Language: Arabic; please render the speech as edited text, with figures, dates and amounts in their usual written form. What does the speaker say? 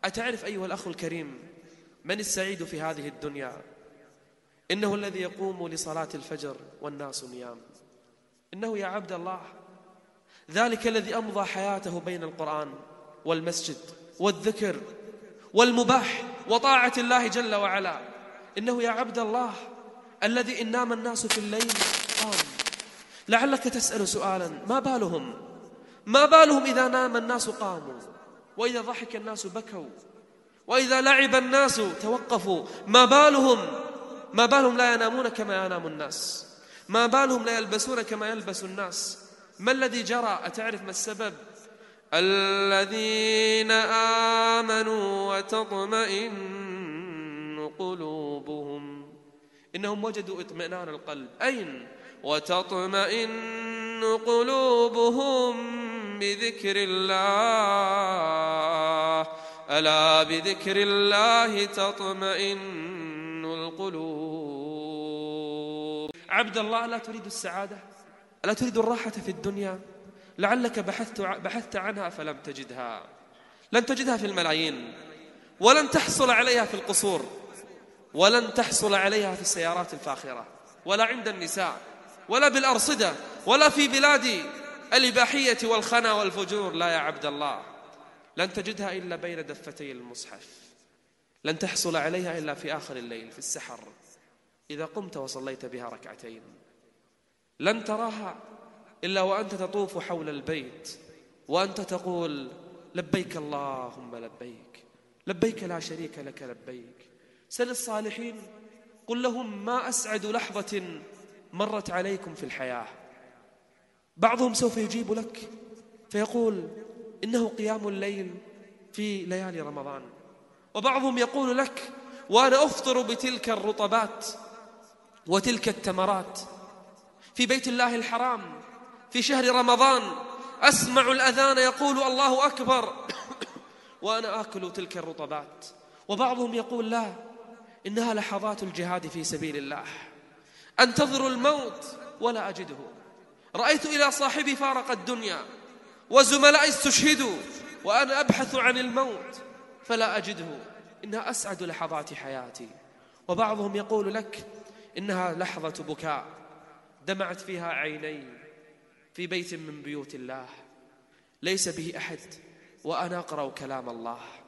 أتعرف أيها الأخ الكريم من السعيد في هذه الدنيا؟ إنه الذي يقوم لصلاة الفجر والناس نيام. إنه يا عبد الله ذلك الذي أمضى حياته بين القرآن والمسجد والذكر والمباح وطاعة الله جل وعلا. إنه يا عبد الله الذي إن نام الناس في الليل قام. لعلك تسأل سؤالا: ما بالهم إذا نام الناس قاموا، وإذا ضحك الناس بكوا، وإذا لعب الناس توقفوا؟ ما بالهم لا ينامون كما ينام الناس؟ ما بالهم لا يلبسون كما يلبس الناس؟ ما الذي جرى؟ أتعرف ما السبب؟ الذين آمنوا وتطمئن قلوبهم. إنهم وجدوا اطمئنان القلب. أين؟ وتطمئن قلوبهم بذكر الله، ألا بذكر الله تطمئن القلوب. عبد الله، لا تريد السعادة؟ ألا تريد الراحة في الدنيا؟ لعلك بحثت عنها فلم تجدها. لن تجدها في الملايين، ولن تحصل عليها في القصور، ولن تحصل عليها في السيارات الفاخرة، ولا عند النساء، ولا بالأرصدة، ولا في بلاد الإباحية والخنا والفجور. لا يا عبد الله، لن تجدها إلا بين دفتي المصحف. لن تحصل عليها إلا في آخر الليل في السحر إذا قمت وصليت بها ركعتين. لن تراها إلا وأنت تطوف حول البيت وأنت تقول: لبيك اللهم لبيك، لبيك لا شريك لك لبيك. سل الصالحين، قل لهم: ما أسعد لحظة مرت عليكم في الحياة. بعضهم سوف يجيب لك فيقول إنه قيام الليل في ليالي رمضان، وبعضهم يقول لك: وأنا أفطر بتلك الرطبات وتلك التمرات في بيت الله الحرام في شهر رمضان، أسمع الأذان يقول الله أكبر وأنا آكل تلك الرطبات. وبعضهم يقول: لا، إنها لحظات الجهاد في سبيل الله، أنتظر الموت ولا أجده. رأيت إلى صاحبي فارق الدنيا وزملائي استشهدوا وأنا أبحث عن الموت فلا أجده، إنها أسعد لحظات حياتي. وبعضهم يقول لك: إنها لحظة بكاء دمعت فيها عيني في بيت من بيوت الله ليس به أحد وأنا أقرأ كلام الله.